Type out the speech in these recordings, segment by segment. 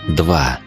2.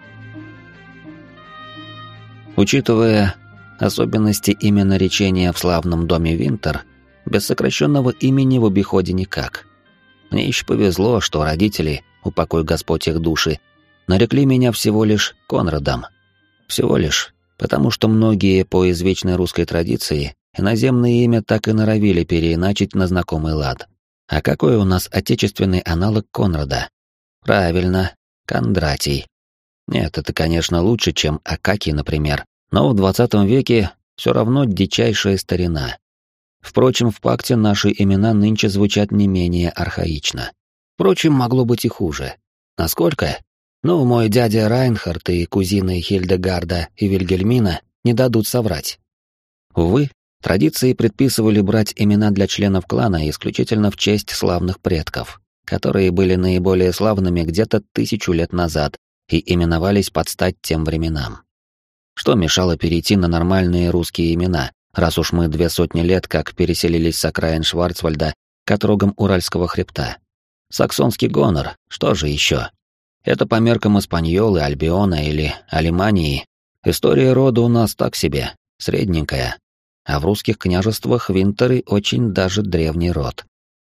Учитывая особенности именоречения в славном доме Винтер, без сокращенного имени в обиходе никак. Мне еще повезло, что родители, упокой Господь их души, нарекли меня всего лишь Конрадом. Всего лишь, потому что многие по извечной русской традиции иноземное имя так и норовили переиначить на знакомый лад. А какой у нас отечественный аналог Конрада? Правильно, Кондратий. Нет, это, конечно, лучше, чем Акакий, например, но в 20 веке все равно дичайшая старина. Впрочем, в пакте наши имена нынче звучат не менее архаично. Впрочем, могло быть и хуже. Насколько? Ну, мой дядя Райнхард и кузины Хильдегарда и Вильгельмина не дадут соврать. Увы, традиции предписывали брать имена для членов клана исключительно в честь славных предков, которые были наиболее славными где-то 1000 лет назад и именовались под стать тем временам. Что мешало перейти на нормальные русские имена, раз уж мы 200 лет как переселились с окраин Шварцвальда к отрогам Уральского хребта? Саксонский гонор, что же еще? Это по меркам Испаньолы, Альбиона или Алемании. История рода у нас так себе, средненькая. А в русских княжествах Винтеры очень даже древний род.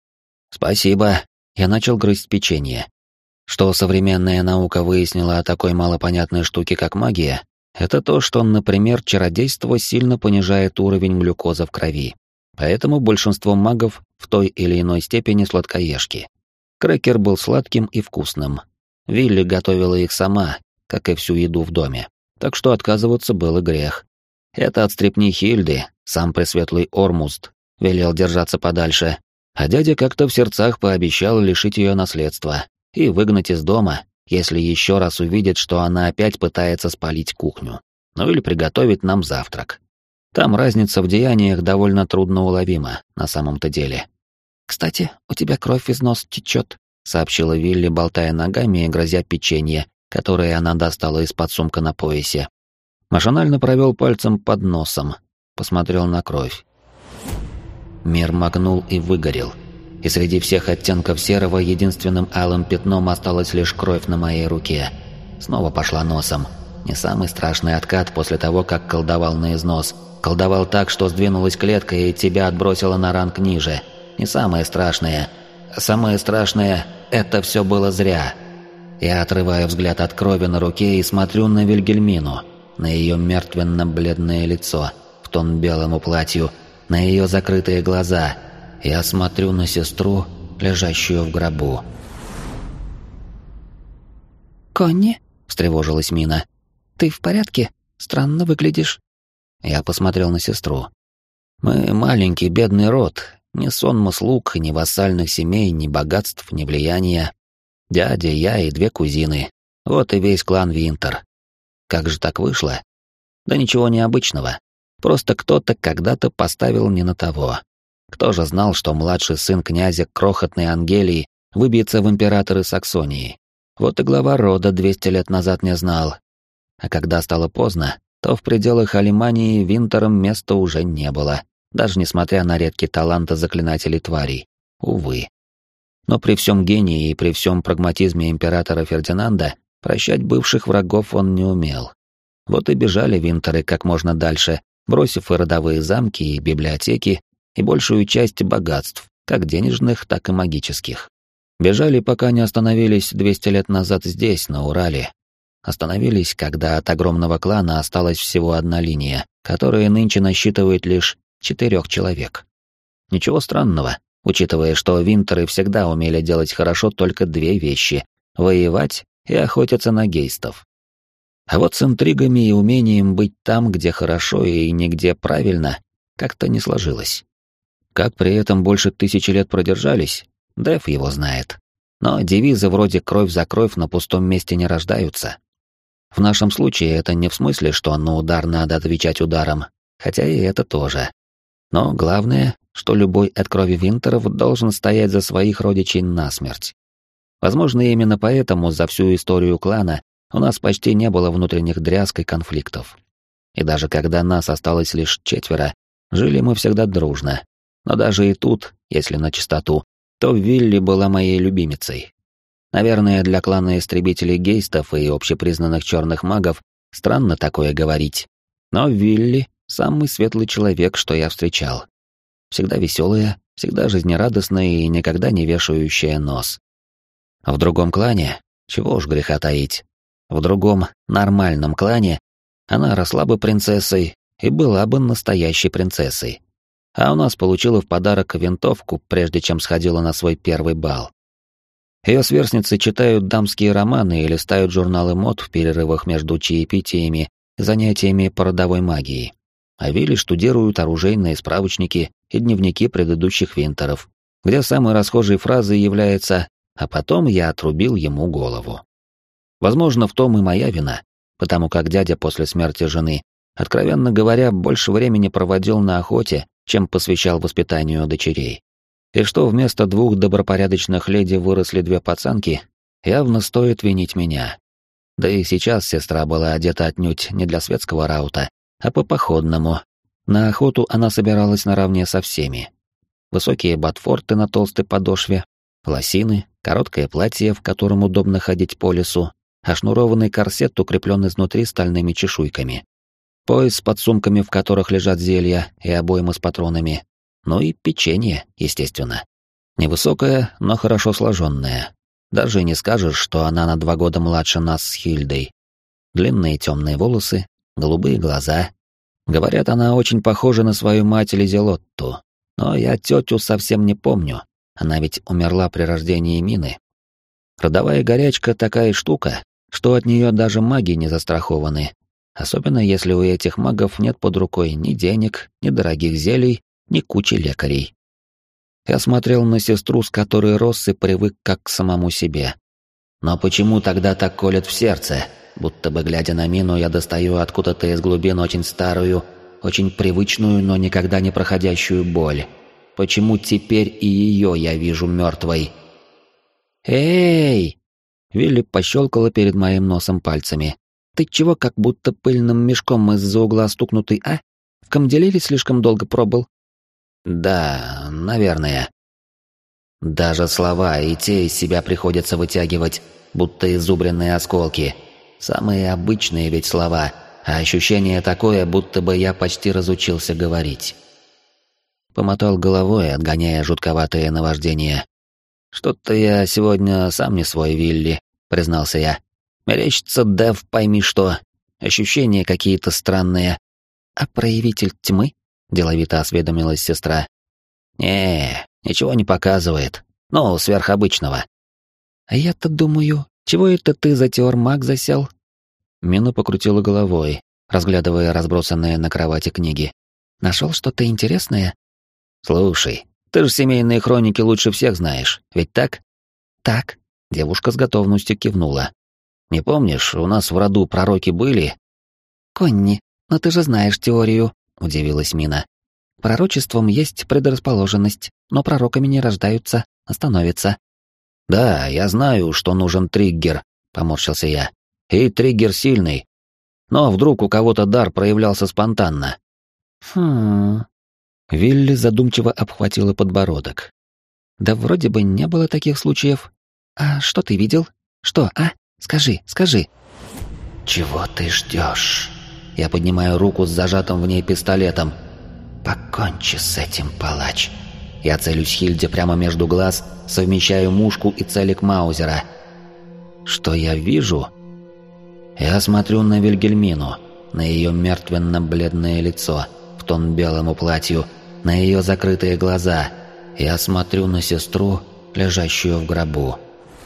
Спасибо, я начал грызть печенье. Что современная наука выяснила о такой малопонятной штуке, как магия, это то, что, например, чародейство сильно понижает уровень глюкозы в крови. Поэтому большинство магов в той или иной степени сладкоежки. Крекер был сладким и вкусным. Вилли готовила их сама, как и всю еду в доме. Так что отказываться было грех. Это от стрепни Хильды, сам пресветлый Ормузд, велел держаться подальше, а дядя как-то в сердцах пообещал лишить ее наследства и выгнать из дома, если еще раз увидит, что она опять пытается спалить кухню. Ну или приготовить нам завтрак. Там разница в деяниях довольно трудноуловима, на самом-то деле. «Кстати, у тебя кровь из носа течет», — сообщила Вилли, болтая ногами и грозя печенье, которое она достала из-под сумка на поясе. Машинально провел пальцем под носом, посмотрел на кровь. Мир моргнул и выгорел. И среди всех оттенков серого единственным алым пятном осталась лишь кровь на моей руке. Снова пошла носом. Не самый страшный откат после того, как колдовал на износ. Колдовал так, что сдвинулась клетка и тебя отбросило на ранг ниже. Не самое страшное. Самое страшное — это все было зря. Я отрываю взгляд от крови на руке и смотрю на Вильгельмину, на ее мертвенно-бледное лицо, в тон белому платью, на ее закрытые глаза. Я смотрю на сестру, лежащую в гробу. «Конни?» — встревожилась Мина. «Ты в порядке? Странно выглядишь». Я посмотрел на сестру. Мы маленький бедный род, ни сонма слуг, ни вассальных семей, ни богатств, ни влияния. Дядя, я и 2 кузины. Вот и весь клан Винтер. Как же так вышло? Да ничего необычного. Просто кто-то когда-то поставил не на того. Кто же знал, что младший сын князя крохотной Ангелии выбьется в императоры Саксонии? Вот и глава рода 200 лет назад не знал. А когда стало поздно, то в пределах Алемании Винтерам места уже не было, даже несмотря на редкий талант заклинателей тварей. Увы. Но при всем гении и при всем прагматизме императора Фердинанда прощать бывших врагов он не умел. Вот и бежали Винтеры как можно дальше, бросив и родовые замки, и библиотеки, и большую часть богатств, как денежных, так и магических. Бежали, пока не остановились 200 лет назад здесь, на Урале. Остановились, когда от огромного клана осталась всего одна линия, которая нынче насчитывает лишь 4 человек. Ничего странного, учитывая, что Винтеры всегда умели делать хорошо только 2 вещи — воевать и охотиться на гейстов. А вот с интригами и умением быть там, где хорошо и нигде правильно, как-то не сложилось. Как при этом больше 1000 лет продержались, Дэв его знает. Но девизы вроде «кровь за кровь» на пустом месте не рождаются. В нашем случае это не в смысле, что на удар надо отвечать ударом, хотя и это тоже. Но главное, что любой от крови Винтеров должен стоять за своих родичей насмерть. Возможно, именно поэтому за всю историю клана у нас почти не было внутренних дрязг и конфликтов. И даже когда нас осталось лишь 4, жили мы всегда дружно. Но даже и тут, если на чистоту, то Вилли была моей любимицей. Наверное, для клана истребителей гейстов и общепризнанных черных магов странно такое говорить. Но Вилли — самый светлый человек, что я встречал. Всегда веселая, всегда жизнерадостная и никогда не вешающая нос. В другом клане, чего уж греха таить, в другом нормальном клане она росла бы принцессой и была бы настоящей принцессой. А у нас получила в подарок винтовку, прежде чем сходила на свой первый бал. Ее сверстницы читают дамские романы или листают журналы мод в перерывах между чаепитиями и занятиями по родовой магии. А Вилли штудируют оружейные справочники и дневники предыдущих винтеров, где самой расхожей фразой является «а потом я отрубил ему голову». Возможно, в том и моя вина, потому как дядя после смерти жены, откровенно говоря, больше времени проводил на охоте, чем посвящал воспитанию дочерей. И что вместо 2 добропорядочных леди выросли 2 пацанки, явно стоит винить меня. Да и сейчас сестра была одета отнюдь не для светского раута, а по походному. На охоту она собиралась наравне со всеми. Высокие ботфорты на толстой подошве, лосины, короткое платье, в котором удобно ходить по лесу, а шнурованный корсет укреплен изнутри стальными чешуйками. Пояс с подсумками, в которых лежат зелья и обоймы с патронами. Ну и печенье, естественно. Невысокая, но хорошо сложенная. Даже не скажешь, что она на 2 года младше нас с Хильдой. Длинные темные волосы, голубые глаза. Говорят, она очень похожа на свою мать Лизелотту. Но я тетю совсем не помню. Она ведь умерла при рождении Мины. Родовая горячка такая штука, что от нее даже маги не застрахованы. Особенно если у этих магов нет под рукой ни денег, ни дорогих зелий, ни кучи лекарей. Я смотрел на сестру, с которой рос и привык как к самому себе. Но почему тогда так колет в сердце? Будто бы, глядя на Мину, я достаю откуда-то из глубин очень старую, очень привычную, но никогда не проходящую боль. Почему теперь и ее я вижу мертвой? «Эй!» Вилли пощелкала перед моим носом пальцами. «Ты чего как будто пыльным мешком из-за угла стукнутый, а? В Камделиле слишком долго пробыл?» «Да, наверное». Даже слова и те из себя приходится вытягивать, будто изубренные осколки. Самые обычные ведь слова, а ощущение такое, будто бы я почти разучился говорить. Помотал головой, отгоняя жутковатое наваждение. «Что-то я сегодня сам не свой, Вилли», — признался я. «Мерещится Дэв, пойми что. Ощущения какие-то странные». «А проявитель тьмы?» — деловито осведомилась сестра. Ничего не показывает. Ну, сверхобычного». «А я-то думаю, чего это ты за теормаг засел?» Мина покрутила головой, разглядывая разбросанные на кровати книги. «Нашел что-то интересное?» «Слушай, ты же семейные хроники лучше всех знаешь, ведь так?» «Так», — девушка с готовностью кивнула. «Не помнишь, у нас в роду пророки были?» «Конни, но ты же знаешь теорию», — удивилась Мина. «Пророчеством есть предрасположенность, но пророками не рождаются, а становятся». «Да, я знаю, что нужен триггер», — поморщился я. «И триггер сильный. Но вдруг у кого-то дар проявлялся спонтанно». Вилли задумчиво обхватила подбородок. «Да вроде бы не было таких случаев. А что ты видел? Что, а? Скажи, скажи». «Чего ты ждешь?» Я поднимаю руку с зажатым в ней пистолетом. «Покончи с этим, палач». Я целюсь Хильде прямо между глаз, совмещаю мушку и целик Маузера. Что я вижу? Я смотрю на Вильгельмину, на ее мертвенно-бледное лицо, в тон белому платью, на ее закрытые глаза. Я смотрю на сестру, лежащую в гробу.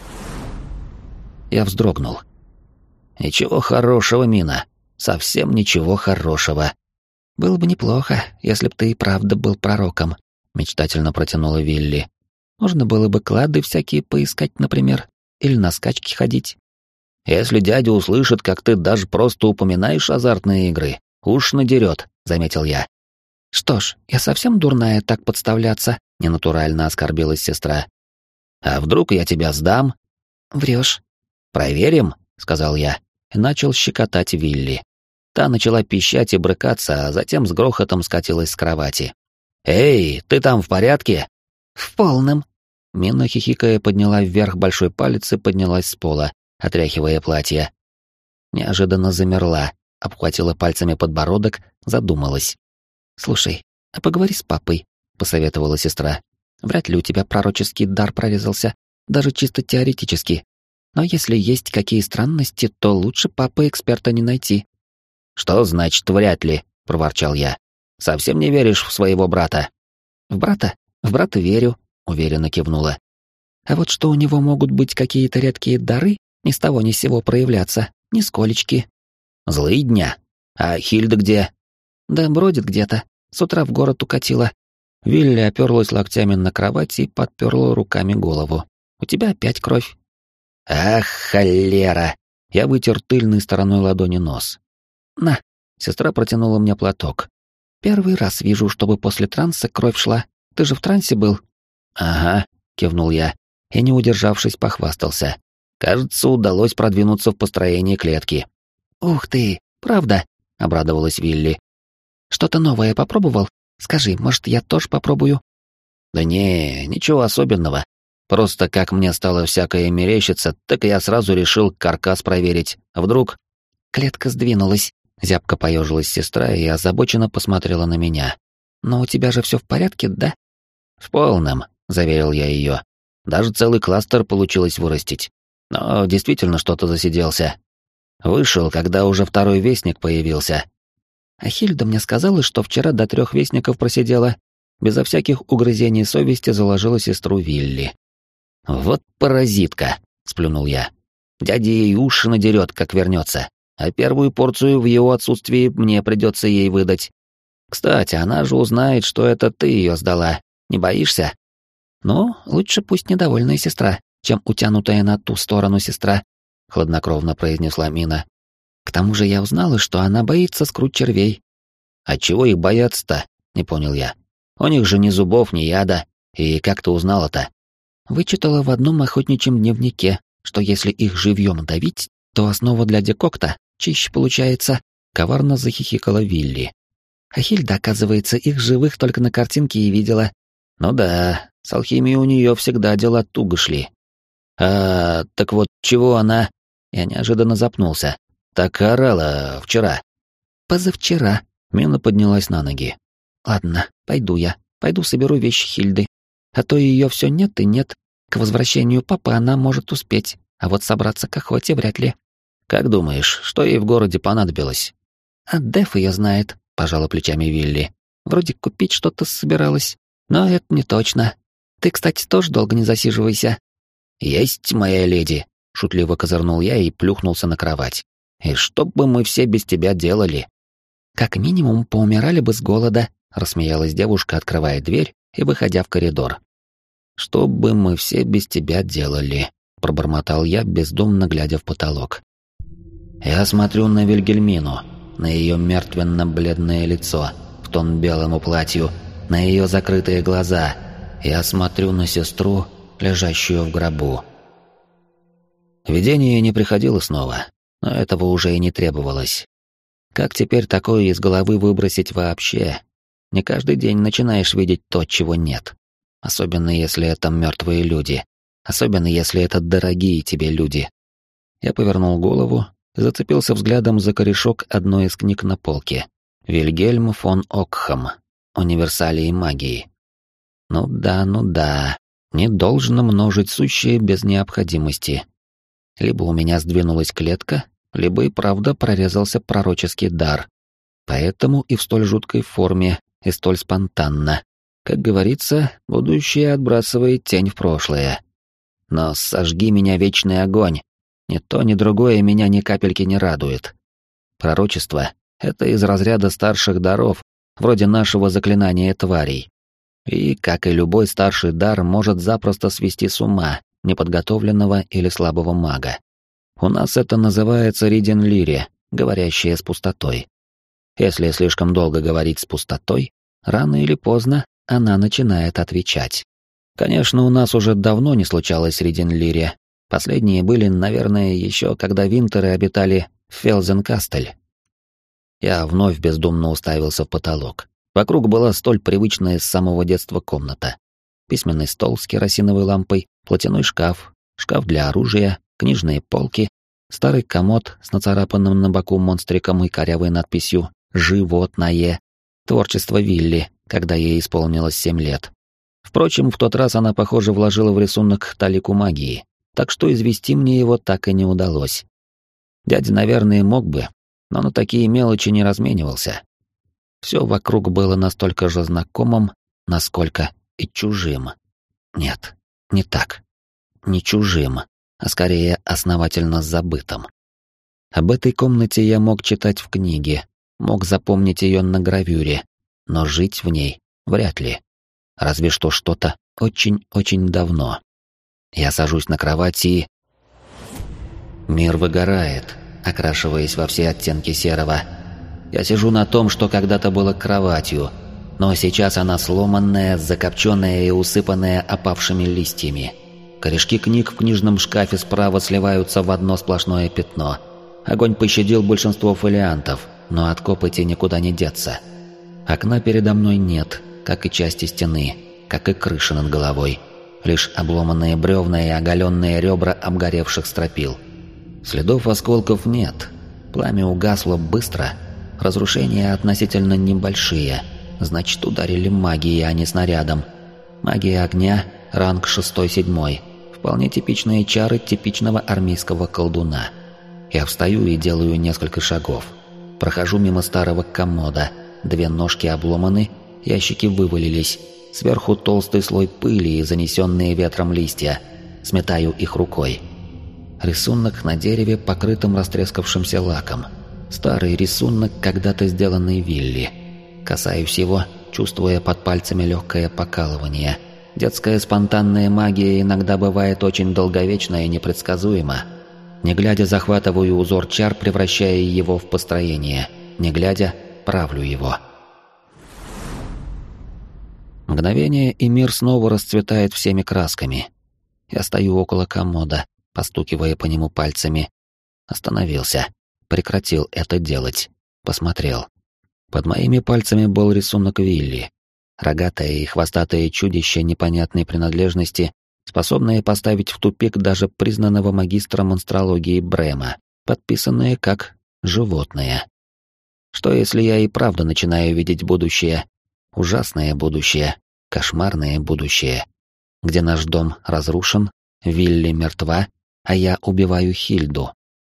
Я вздрогнул. Ничего хорошего, Мина. Совсем ничего хорошего. «Было бы неплохо, если б ты и правда был пророком», — мечтательно протянула Вилли. «Можно было бы клады всякие поискать, например, или на скачки ходить». «Если дядя услышит, как ты даже просто упоминаешь азартные игры, уж надерет», — заметил я. «Что ж, я совсем дурная так подставляться», — ненатурально оскорбилась сестра. «А вдруг я тебя сдам?» «Врешь». «Проверим», — сказал я, и начал щекотать Вилли. Та начала пищать и брыкаться, а затем с грохотом скатилась с кровати. «Эй, ты там в порядке?» «В полном». Мина, хихикая, подняла вверх большой палец и поднялась с пола, отряхивая платье. Неожиданно замерла, обхватила пальцами подбородок, задумалась. «Слушай, а поговори с папой», — посоветовала сестра. «Вряд ли у тебя пророческий дар прорезался, даже чисто теоретически. Но если есть какие странности, то лучше папы-эксперта не найти». «Что значит «вряд ли»?» — проворчал я. «Совсем не веришь в своего брата?» «В брата? В брата верю», — уверенно кивнула. «А вот что у него могут быть какие-то редкие дары, ни с того ни с сего проявляться, нисколечки». «Злые дня? А Хильда где?» «Да бродит где-то. С утра в город укатила». Вилли оперлась локтями на кровать и подперла руками голову. «У тебя опять кровь». «Ах, холера!» Я вытер тыльной стороной ладони нос. «На!» — сестра протянула мне платок. «Первый раз вижу, чтобы после транса кровь шла. Ты же в трансе был?» «Ага», — кивнул я, и, не удержавшись, похвастался. «Кажется, удалось продвинуться в построении клетки». «Ух ты, правда?» — обрадовалась Вилли. «Что-то новое попробовал? Скажи, может, я тоже попробую?» «Да не, ничего особенного. Просто как мне стало всякое мерещиться, так я сразу решил каркас проверить. А вдруг...» «Клетка сдвинулась», — зябко поежилась сестра и озабоченно посмотрела на меня. «Но у тебя же все в порядке, да?» «В полном», — заверил я ее. «Даже целый кластер получилось вырастить. Но действительно что-то засиделся. Вышел, когда уже второй вестник появился». «А Хильда мне сказала, что вчера до 3 вестников просидела». Безо всяких угрызений совести заложила сестру Вилли. «Вот паразитка», — сплюнул я. «Дядя ей уши надерет, как вернется, а первую порцию в его отсутствии мне придется ей выдать. Кстати, она же узнает, что это ты ее сдала. Не боишься?» «Ну, лучше пусть недовольная сестра, чем утянутая на ту сторону сестра», — хладнокровно произнесла Мина. «К тому же я узнала, что она боится скруть червей». «А чего их бояться-то?» — не понял я. «У них же ни зубов, ни яда. И как ты узнала-то?» «Вычитала в одном охотничьем дневнике, что если их живьем давить, то основа для декокта чище получается», — коварно захихикала Вилли. «А Хильда, оказывается, их живых только на картинке и видела». «Ну да, с алхимией у нее всегда дела туго шли». «А, так вот, чего она...» Я неожиданно запнулся. «Так орала вчера». «Позавчера», — Мина поднялась на ноги. «Ладно, пойду я. Пойду соберу вещи Хильды. А то ее все нет и нет. К возвращению папы она может успеть, а вот собраться к охоте вряд ли». «Как думаешь, что ей в городе понадобилось?» «А Деф ее знает», — пожала плечами Вилли. «Вроде купить что-то собиралась, но это не точно. Ты, кстати, тоже долго не засиживайся». «Есть, моя леди», — шутливо козырнул я и плюхнулся на кровать. «И что бы мы все без тебя делали?» «Как минимум поумирали бы с голода», — рассмеялась девушка, открывая дверь и выходя в коридор. «Что бы мы все без тебя делали?» — пробормотал я, бездумно глядя в потолок. Я смотрю на Вильгельмину, на ее мертвенно-бледное лицо, в тон белому платью, на ее закрытые глаза. Я смотрю на сестру, лежащую в гробу. Видение не приходило снова, но этого уже и не требовалось. Как теперь такое из головы выбросить вообще? Не каждый день начинаешь видеть то, чего нет. Особенно если это мертвые люди. Особенно если это дорогие тебе люди. Я повернул голову и зацепился взглядом за корешок одной из книг на полке. Вильгельм фон Окхам. Универсалии магии. Ну да. Не должно множить сущее без необходимости. Либо у меня сдвинулась клетка, либо и правда прорезался пророческий дар. Поэтому и в столь жуткой форме, и столь спонтанно. Как говорится, будущее отбрасывает тень в прошлое. Но сожги меня, вечный огонь. Ни то, ни другое меня ни капельки не радует. Пророчество — это из разряда старших даров, вроде нашего заклинания тварей. И, как и любой старший дар, может запросто свести с ума неподготовленного или слабого мага. У нас это называется риденлире, говорящее с пустотой. Если слишком долго говорить с пустотой, рано или поздно она начинает отвечать. Конечно, у нас уже давно не случалось риденлире. Последние были, наверное, еще когда винтеры обитали в Фелзенкастель. Я вновь бездумно уставился в потолок. Вокруг была столь привычная с самого детства комната. письменный стол с керосиновой лампой, платяной шкаф, шкаф для оружия, книжные полки, старый комод с нацарапанным на боку монстриком и корявой надписью «Животное». Творчество Вилли, когда ей исполнилось 7 лет. Впрочем, в тот раз она, похоже, вложила в рисунок талику магии, так что извести мне его так и не удалось. Дядя, наверное, мог бы, но на такие мелочи не разменивался. Все вокруг было настолько же знакомым, насколько и чужим. Нет, не так. Не чужим, а скорее основательно забытым. Об этой комнате я мог читать в книге, мог запомнить ее на гравюре, но жить в ней вряд ли. Разве что что-то очень-очень давно. Я сажусь на кровати и... Мир выгорает, окрашиваясь во все оттенки серого. Я сижу на том, что когда-то было кроватью, но сейчас она сломанная, закопченная и усыпанная опавшими листьями. Корешки книг в книжном шкафе справа сливаются в одно сплошное пятно. Огонь пощадил большинство фолиантов, но от копоти никуда не деться. Окна передо мной нет, как и части стены, как и крыши над головой. Лишь обломанные бревна и оголенные ребра обгоревших стропил. Следов осколков нет. Пламя угасло быстро. Разрушения относительно небольшие. Значит, ударили магией, а не снарядом. Магия огня, ранг 6-7. Вполне типичные чары типичного армейского колдуна. Я встаю и делаю несколько шагов. Прохожу мимо старого комода. 2 ножки обломаны, ящики вывалились. Сверху толстый слой пыли и занесенные ветром листья. Сметаю их рукой. Рисунок на дереве, покрытым растрескавшимся лаком. Старый рисунок, когда-то сделанный Вилли. Касаюсь его, чувствуя под пальцами легкое покалывание. Детская спонтанная магия иногда бывает очень долговечна и непредсказуема. Не глядя, захватываю узор чар, превращая его в построение. Не глядя, правлю его. Мгновение, и мир снова расцветает всеми красками. Я стою около комода, постукивая по нему пальцами. Остановился. Прекратил это делать. Посмотрел. Под моими пальцами был рисунок Вилли. Рогатое и хвостатое чудище непонятной принадлежности, способное поставить в тупик даже признанного магистра монстрологии Брема, подписанное как «животное». Что если я и правда начинаю видеть будущее? Ужасное будущее, кошмарное будущее, где наш дом разрушен, Вилли мертва, а я убиваю Хильду.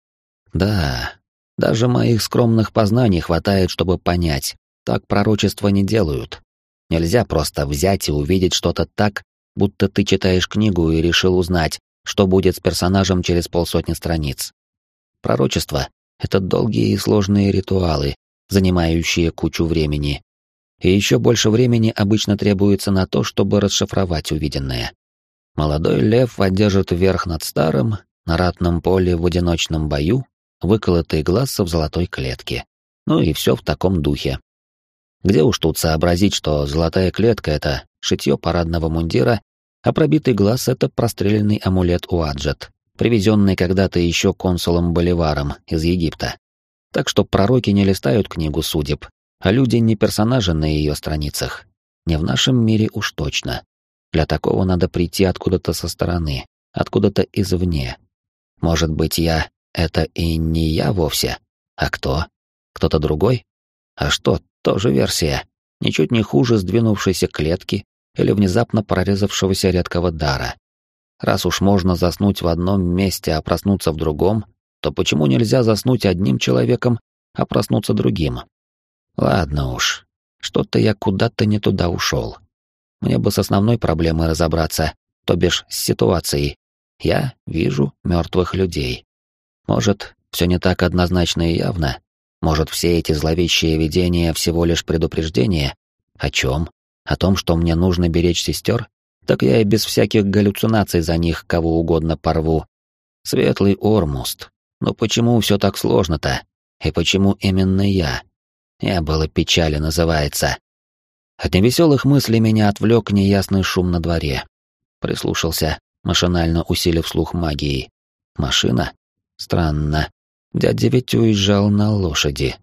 Да, даже моих скромных познаний хватает, чтобы понять, так пророчества не делают. Нельзя просто взять и увидеть что-то так, будто ты читаешь книгу и решил узнать, что будет с персонажем через 50 страниц. Пророчество — это долгие и сложные ритуалы, занимающие кучу времени. И еще больше времени обычно требуется на то, чтобы расшифровать увиденное. Молодой лев одержит верх над старым, на ратном поле в одиночном бою, выколотый глаз в золотой клетке. Ну и все в таком духе. Где уж тут сообразить, что золотая клетка — это шитье парадного мундира, а пробитый глаз — это простреленный амулет Уаджет, привезенный когда-то еще консулом Боливаром из Египта. Так что пророки не листают книгу судеб, а люди не персонажи на ее страницах. Не в нашем мире уж точно. Для такого надо прийти откуда-то со стороны, откуда-то извне. Может быть, я — это и не я вовсе? А кто? Кто-то другой? А что, тоже версия. Ничуть не хуже сдвинувшейся клетки или внезапно прорезавшегося редкого дара. Раз уж можно заснуть в одном месте, а проснуться в другом, то почему нельзя заснуть одним человеком, а проснуться другим? Ладно уж, что-то я куда-то не туда ушел. Мне бы с основной проблемой разобраться, то бишь с ситуацией. Я вижу мертвых людей. Может, все не так однозначно и явно? Может, все эти зловещие видения всего лишь предупреждение? О чем? О том, что мне нужно беречь сестер? Так я и без всяких галлюцинаций за них кого угодно порву. Светлый Ормуст. Но почему все так сложно-то? И почему именно я? «Не было печали» называется. От невеселых мыслей меня отвлек неясный шум на дворе. Прислушался, машинально усилив слух магией. Машина? Странно. Дядя ведь уезжал на лошади.